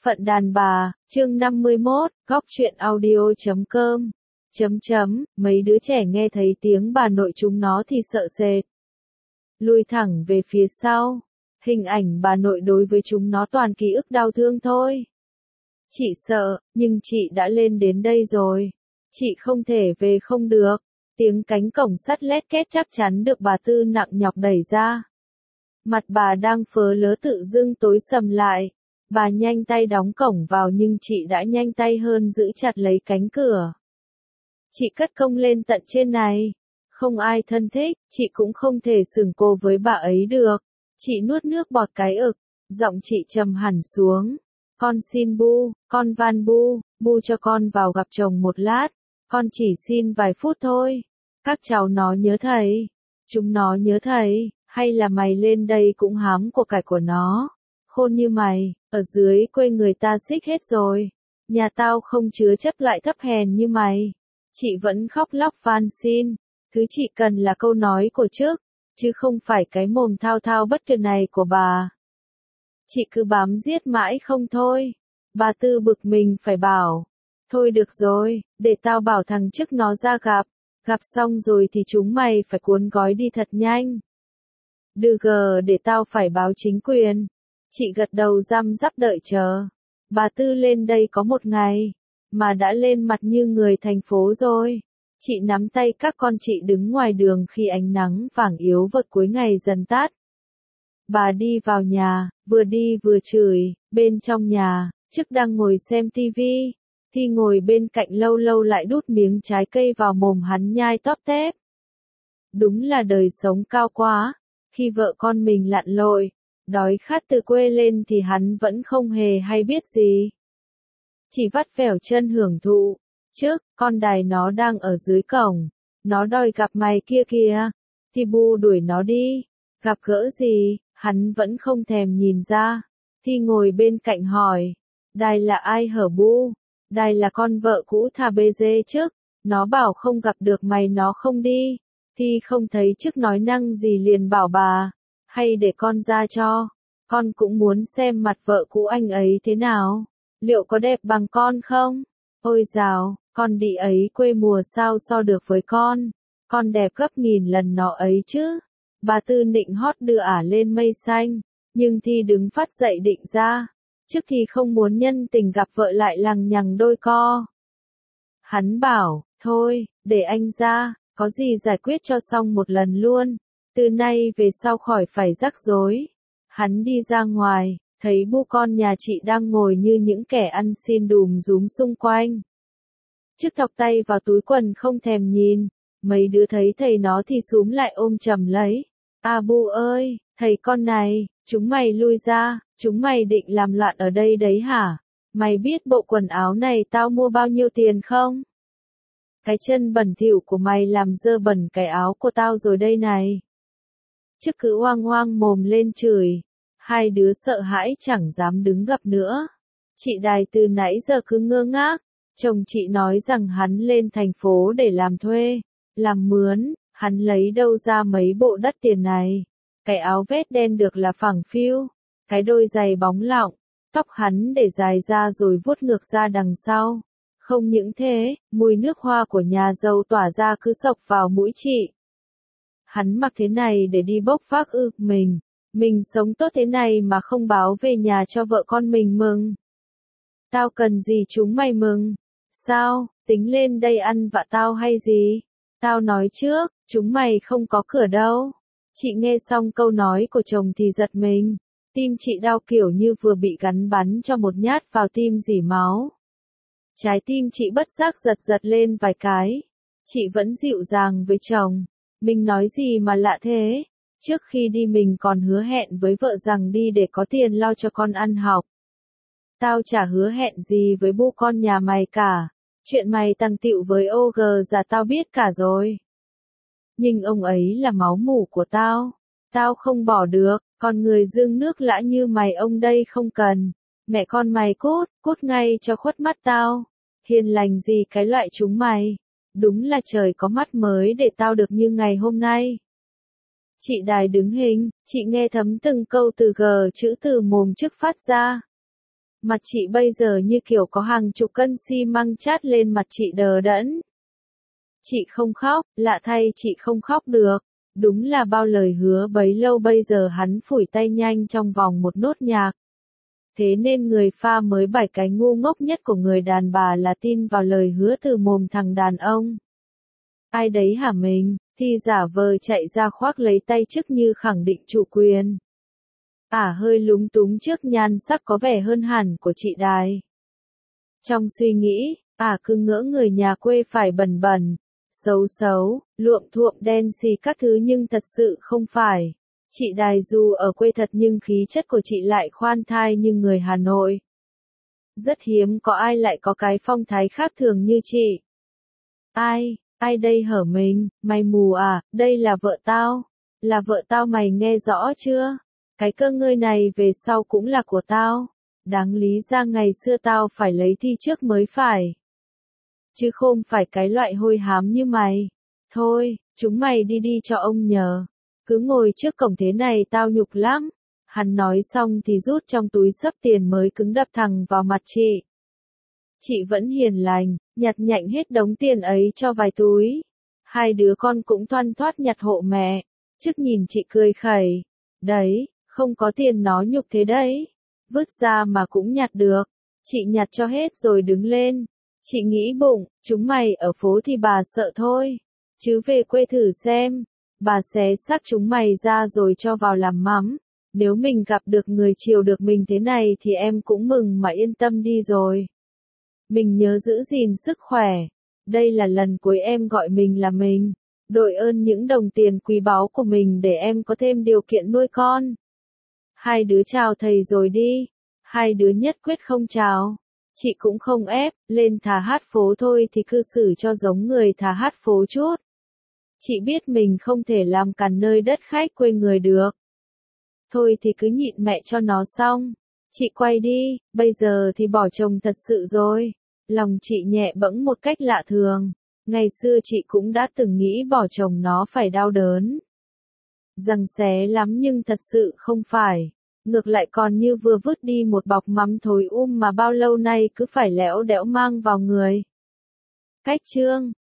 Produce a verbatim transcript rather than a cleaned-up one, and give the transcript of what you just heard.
Phận đàn bà, chương năm mươi mốt, góc truyện audio chấm com. Chấm chấm, mấy đứa trẻ nghe thấy tiếng bà nội chúng nó thì sợ sệt. Lùi thẳng về phía sau. Hình ảnh bà nội đối với chúng nó toàn ký ức đau thương thôi. Chị sợ, nhưng chị đã lên đến đây rồi. Chị không thể về không được. Tiếng cánh cổng sắt lét két chắc chắn được bà Tư nặng nhọc đẩy ra. Mặt bà đang phớ lớ tự dưng tối sầm lại. Bà nhanh tay đóng cổng vào nhưng chị đã nhanh tay hơn giữ chặt lấy cánh cửa. Chị cất công lên tận trên này. Không ai thân thích, chị cũng không thể sừng cô với bà ấy được. Chị nuốt nước bọt cái ực, giọng chị trầm hẳn xuống. Con xin Bu, con van Bu, Bu cho con vào gặp chồng một lát. Con chỉ xin vài phút thôi. Các cháu nó nhớ thầy. Chúng nó nhớ thầy, hay là mày lên đây cũng hám của cải của nó. Khôn như mày, ở dưới quê người ta xích hết rồi. Nhà tao không chứa chấp loại thấp hèn như mày. Chị vẫn khóc lóc van xin. Thứ chị cần là câu nói của trước, chứ không phải cái mồm thao thao bất tuyệt này của bà. Chị cứ bám giết mãi không thôi. Bà Tư bực mình phải bảo. Thôi được rồi, để tao bảo thằng trước nó ra gặp. Gặp xong rồi thì chúng mày phải cuốn gói đi thật nhanh. Đừ gờ để tao phải báo chính quyền. Chị gật đầu răm rắp đợi chờ. Bà Tư lên đây có một ngày, mà đã lên mặt như người thành phố rồi. Chị nắm tay các con chị đứng ngoài đường khi ánh nắng vàng yếu vượt cuối ngày dần tắt. Bà đi vào nhà, vừa đi vừa chửi, bên trong nhà, Chức đang ngồi xem tivi, Thi ngồi bên cạnh lâu lâu lại đút miếng trái cây vào mồm hắn nhai tóp tép. Đúng là đời sống cao quá, khi vợ con mình lặn lội, đói khát từ quê lên thì hắn vẫn không hề hay biết gì. Chỉ vắt vẻo chân hưởng thụ. Trước, con đài nó đang ở dưới cổng. Nó đòi gặp mày kia kìa. Thì Bu đuổi nó đi. Gặp gỡ gì, hắn vẫn không thèm nhìn ra. Thì ngồi bên cạnh hỏi. Đài là ai hở Bu? Đài là con vợ cũ Thà Bê Dê trước. Nó bảo không gặp được mày nó không đi. Thì không thấy Chức nói năng gì liền bảo bà. Hay để con ra cho. Con cũng muốn xem mặt vợ cũ anh ấy thế nào. Liệu có đẹp bằng con không? Ôi dào, con đĩ ấy quê mùa sao so được với con. Con đẹp gấp nghìn lần nó ấy chứ. Bà Tư nịnh hót đưa ả lên mây xanh. Nhưng Thi đứng phát dậy định ra. Trước thì không muốn nhân tình gặp vợ lại lằng nhằng đôi co. Hắn bảo, thôi, để anh ra, có gì giải quyết cho xong một lần luôn. Từ nay về sau khỏi phải rắc rối. Hắn đi ra ngoài, thấy Bu con nhà chị đang ngồi như những kẻ ăn xin đùm rúm xung quanh. Chức thọc tay vào túi quần không thèm nhìn, mấy đứa thấy thầy nó thì xúm lại ôm chầm lấy. À Bu ơi, thầy con này, chúng mày lui ra, chúng mày định làm loạn ở đây đấy hả? Mày biết bộ quần áo này tao mua bao nhiêu tiền không? Cái chân bẩn thỉu của mày làm dơ bẩn cái áo của tao rồi đây này. Chức cứ oang oang mồm lên chửi. Hai đứa sợ hãi chẳng dám đứng gập nữa. Chị Đài từ nãy giờ cứ ngơ ngác. Chồng chị nói rằng hắn lên thành phố để làm thuê, làm mướn, hắn lấy đâu ra mấy bộ đắt tiền này. Cái áo vest đen được là phẳng phiu, cái đôi giày bóng lọng, tóc hắn để dài ra rồi vuốt ngược ra đằng sau. Không những thế, mùi nước hoa của nhà giàu tỏa ra cứ sộc vào mũi chị. Hắn mặc thế này để đi bốc vác ư mình. Mình sống tốt thế này mà không báo về nhà cho vợ con mình mừng. Tao cần gì chúng mày mừng? Sao, tính lên đây ăn vạ tao hay gì? Tao nói trước, chúng mày không có cửa đâu. Chị nghe xong câu nói của chồng thì giật mình. Tim chị đau kiểu như vừa bị gắn bắn cho một nhát vào tim rỉ máu. Trái tim chị bất giác giật giật lên vài cái. Chị vẫn dịu dàng với chồng. Mình nói gì mà lạ thế? Trước khi đi mình còn hứa hẹn với vợ rằng đi để có tiền lo cho con ăn học. Tao chả hứa hẹn gì với Bu con nhà mày cả. Chuyện mày tăng tịu với ô gờ già tao biết cả rồi. Nhưng ông ấy là máu mủ của tao. Tao không bỏ được, con người dương nước lã như mày ông đây không cần. Mẹ con mày cút, cút ngay cho khuất mắt tao. Hiền lành gì cái loại chúng mày. Đúng là trời có mắt mới để tao được như ngày hôm nay. Chị Đài đứng hình, chị nghe thấm từng câu từ gờ chữ từ mồm Chức phát ra. Mặt chị bây giờ như kiểu có hàng chục cân xi măng chát lên mặt chị đờ đẫn. Chị không khóc, lạ thay chị không khóc được. Đúng là bao lời hứa bấy lâu bây giờ hắn phủi tay nhanh trong vòng một nốt nhạc. Thế nên người pha mới bảy cái ngu ngốc nhất của người đàn bà là tin vào lời hứa từ mồm thằng đàn ông. Ai đấy hả mình, thì giả vờ chạy ra khoác lấy tay trước như khẳng định chủ quyền. Ả hơi lúng túng trước nhan sắc có vẻ hơn hẳn của chị Đài. Trong suy nghĩ, Ả cứ ngỡ người nhà quê phải bẩn bẩn, xấu xấu, luộm thuộm đen xì các thứ nhưng thật sự không phải. Chị Đài dù ở quê thật nhưng khí chất của chị lại khoan thai như người Hà Nội. Rất hiếm có ai lại có cái phong thái khác thường như chị. Ai, ai đây hở mình, mày mù à, đây là vợ tao. Là vợ tao mày nghe rõ chưa? Cái cơ ngơi này về sau cũng là của tao. Đáng lý ra ngày xưa tao phải lấy thi trước mới phải. Chứ không phải cái loại hôi hám như mày. Thôi, chúng mày đi đi cho ông nhờ. Cứ ngồi trước cổng thế này tao nhục lắm. Hắn nói xong thì rút trong túi xấp tiền mới cứng đập thẳng vào mặt chị. Chị vẫn hiền lành, nhặt nhạnh hết đống tiền ấy cho vài túi. Hai đứa con cũng thoăn thoắt nhặt hộ mẹ. Trước nhìn chị cười khẩy. Đấy, không có tiền nó nhục thế đấy. Vứt ra mà cũng nhặt được. Chị nhặt cho hết rồi đứng lên. Chị nghĩ bụng, chúng mày ở phố thì bà sợ thôi. Chứ về quê thử xem. Bà xé xác chúng mày ra rồi cho vào làm mắm. Nếu mình gặp được người chiều được mình thế này thì em cũng mừng mà yên tâm đi rồi. Mình nhớ giữ gìn sức khỏe. Đây là lần cuối em gọi mình là mình. Đội ơn những đồng tiền quý báu của mình để em có thêm điều kiện nuôi con. Hai đứa chào thầy rồi đi. Hai đứa nhất quyết không chào. Chị cũng không ép, lên thả hát phố thôi thì cư xử cho giống người thả hát phố chút. Chị biết mình không thể làm càn nơi đất khách quê người được. Thôi thì cứ nhịn mẹ cho nó xong. Chị quay đi, bây giờ thì bỏ chồng thật sự rồi. Lòng chị nhẹ bẫng một cách lạ thường. Ngày xưa chị cũng đã từng nghĩ bỏ chồng nó phải đau đớn. Giằng xé lắm nhưng thật sự không phải. Ngược lại còn như vừa vứt đi một bọc mắm thối um mà bao lâu nay cứ phải lẽo đẽo mang vào người. Cách chương